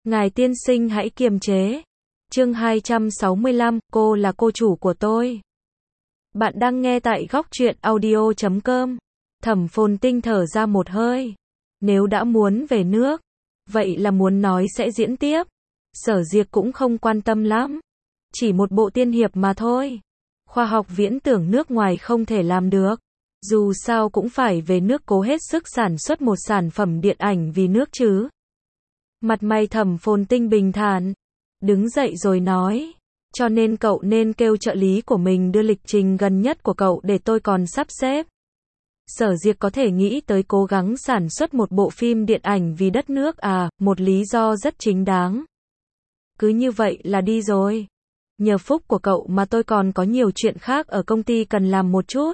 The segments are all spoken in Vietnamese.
Ngài tiên sinh hãy kiềm chế. Chương 265, cô là cô chủ của tôi. Bạn đang nghe tại góc truyện audio.com. Thẩm Phồn Tinh thở ra một hơi. Nếu đã muốn về nước, vậy là muốn nói sẽ diễn tiếp. Sở Diệp cũng không quan tâm lắm. Chỉ một bộ tiên hiệp mà thôi. Khoa học viễn tưởng nước ngoài không thể làm được. Dù sao cũng phải về nước cố hết sức sản xuất một sản phẩm điện ảnh vì nước chứ. Mặt mày Thẩm Phồn Tinh bình thản. Đứng dậy rồi nói. Cho nên cậu nên kêu trợ lý của mình đưa lịch trình gần nhất của cậu để tôi còn sắp xếp. Sở Diệp có thể nghĩ tới cố gắng sản xuất một bộ phim điện ảnh vì đất nước à, một lý do rất chính đáng. Cứ như vậy là đi rồi. Nhờ phúc của cậu mà tôi còn có nhiều chuyện khác ở công ty cần làm một chút.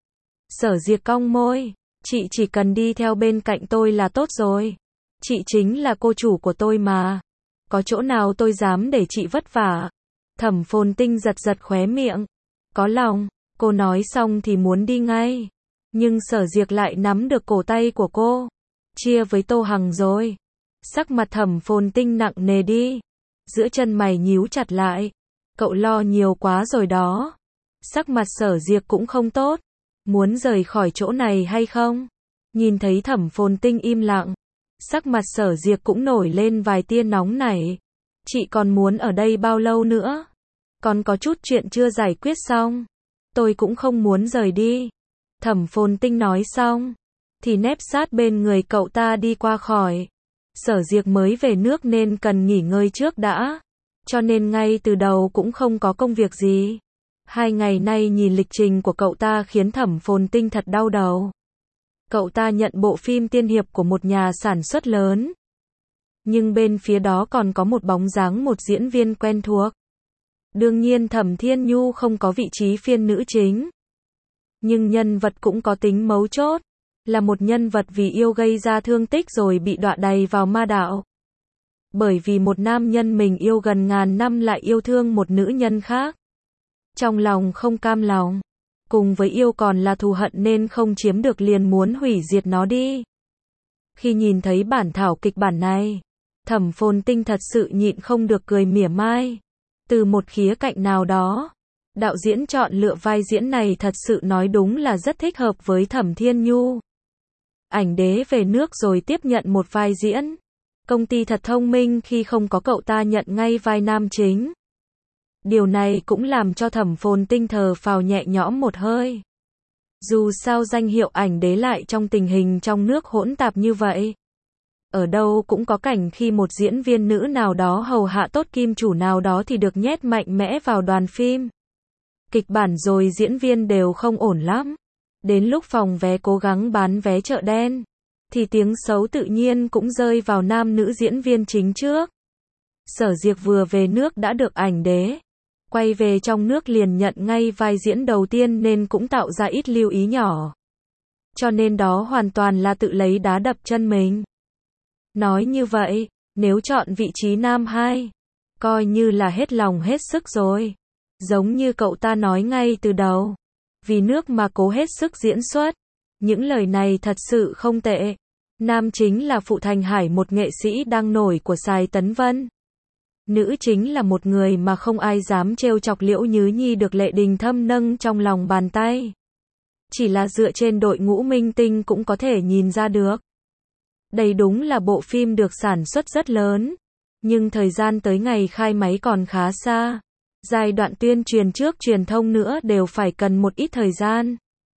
Sở Diệp cong môi. Chị chỉ cần đi theo bên cạnh tôi là tốt rồi. Chị chính là cô chủ của tôi mà. Có chỗ nào tôi dám để chị vất vả. Thẩm Phồn Tinh giật giật khóe miệng. Có lòng. Cô nói xong thì muốn đi ngay. Nhưng Sở Diệp lại nắm được cổ tay của cô. Chia với Tô Hằng rồi. Sắc mặt Thẩm Phồn Tinh nặng nề đi. Giữa chân mày nhíu chặt lại. Cậu lo nhiều quá rồi đó. Sắc mặt Sở Diệp cũng không tốt. Muốn rời khỏi chỗ này hay không? Nhìn thấy Thẩm Phồn Tinh im lặng. Sắc mặt Sở Diệp cũng nổi lên vài tia nóng nảy. Chị còn muốn ở đây bao lâu nữa? Còn có chút chuyện chưa giải quyết xong. Tôi cũng không muốn rời đi. Thẩm Phồn Tinh nói xong. Thì nép sát bên người cậu ta đi qua khỏi. Sở Diệp mới về nước nên cần nghỉ ngơi trước đã. Cho nên ngay từ đầu cũng không có công việc gì. 2 ngày nay nhìn lịch trình của cậu ta khiến Thẩm Phồn Tinh thật đau đầu. Cậu ta nhận bộ phim tiên hiệp của một nhà sản xuất lớn. Nhưng bên phía đó còn có một bóng dáng một diễn viên quen thuộc. Đương nhiên Thẩm Thiên Nhu không có vị trí phiên nữ chính. Nhưng nhân vật cũng có tính mấu chốt. Là một nhân vật vì yêu gây ra thương tích rồi bị đọa đầy vào ma đạo. Bởi vì một nam nhân mình yêu gần ngàn năm lại yêu thương một nữ nhân khác. Trong lòng không cam lòng. Cùng với yêu còn là thù hận nên không chiếm được liền muốn hủy diệt nó đi. Khi nhìn thấy bản thảo kịch bản này, Thẩm Phồn Tinh thật sự nhịn không được cười mỉa mai. Từ một khía cạnh nào đó, đạo diễn chọn lựa vai diễn này thật sự nói đúng là rất thích hợp với Thẩm Thiên Nhu. Ảnh đế về nước rồi tiếp nhận một vai diễn. Công ty thật thông minh khi không có cậu ta nhận ngay vai nam chính. Điều này cũng làm cho Thẩm Phồn Tinh thở phào nhẹ nhõm một hơi. Dù sao danh hiệu ảnh đế lại trong tình hình trong nước hỗn tạp như vậy. Ở đâu cũng có cảnh khi một diễn viên nữ nào đó hầu hạ tốt kim chủ nào đó thì được nhét mạnh mẽ vào đoàn phim. Kịch bản rồi diễn viên đều không ổn lắm. Đến lúc phòng vé cố gắng bán vé chợ đen, thì tiếng xấu tự nhiên cũng rơi vào nam nữ diễn viên chính trước. Sở Diệp vừa về nước đã được ảnh đế. Quay về trong nước liền nhận ngay vai diễn đầu tiên nên cũng tạo ra ít lưu ý nhỏ. Cho nên đó hoàn toàn là tự lấy đá đập chân mình. Nói như vậy, nếu chọn vị trí nam 2, coi như là hết lòng hết sức rồi. Giống như cậu ta nói ngay từ đầu. Vì nước mà cố hết sức diễn xuất. Những lời này thật sự không tệ. Nam chính là Phụ Thành Hải, một nghệ sĩ đang nổi của Sài Tấn Vân. Nữ chính là một người mà không ai dám trêu chọc, Liễu Nhứ Nhi được Lệ Đình Thâm nâng trong lòng bàn tay. Chỉ là dựa trên đội ngũ minh tinh cũng có thể nhìn ra được. Đây đúng là bộ phim được sản xuất rất lớn. Nhưng thời gian tới ngày khai máy còn khá xa. Giai đoạn tuyên truyền trước truyền thông nữa đều phải cần một ít thời gian.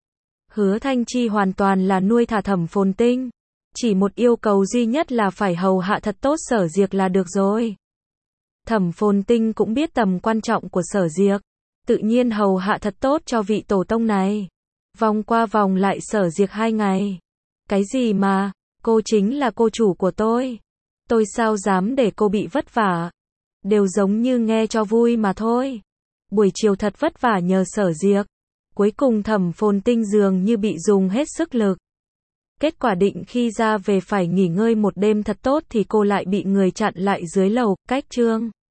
Hứa Thanh Chi hoàn toàn là nuôi thả Thẩm Phồn Tinh. Chỉ một yêu cầu duy nhất là phải hầu hạ thật tốt Sở Diệp là được rồi. Thẩm Phồn Tinh cũng biết tầm quan trọng của Sở Diệp. Tự nhiên hầu hạ thật tốt cho vị tổ tông này. Vòng qua vòng lại Sở Diệp 2 ngày. Cái gì mà, cô chính là cô chủ của tôi. Tôi sao dám để cô bị vất vả. Đều giống như nghe cho vui mà thôi. Buổi chiều thật vất vả nhờ Sở Diệp. Cuối cùng Thẩm Phồn Tinh dường như bị dùng hết sức lực. Kết quả định khi ra về phải nghỉ ngơi một đêm thật tốt thì cô lại bị người chặn lại dưới lầu, cách trương.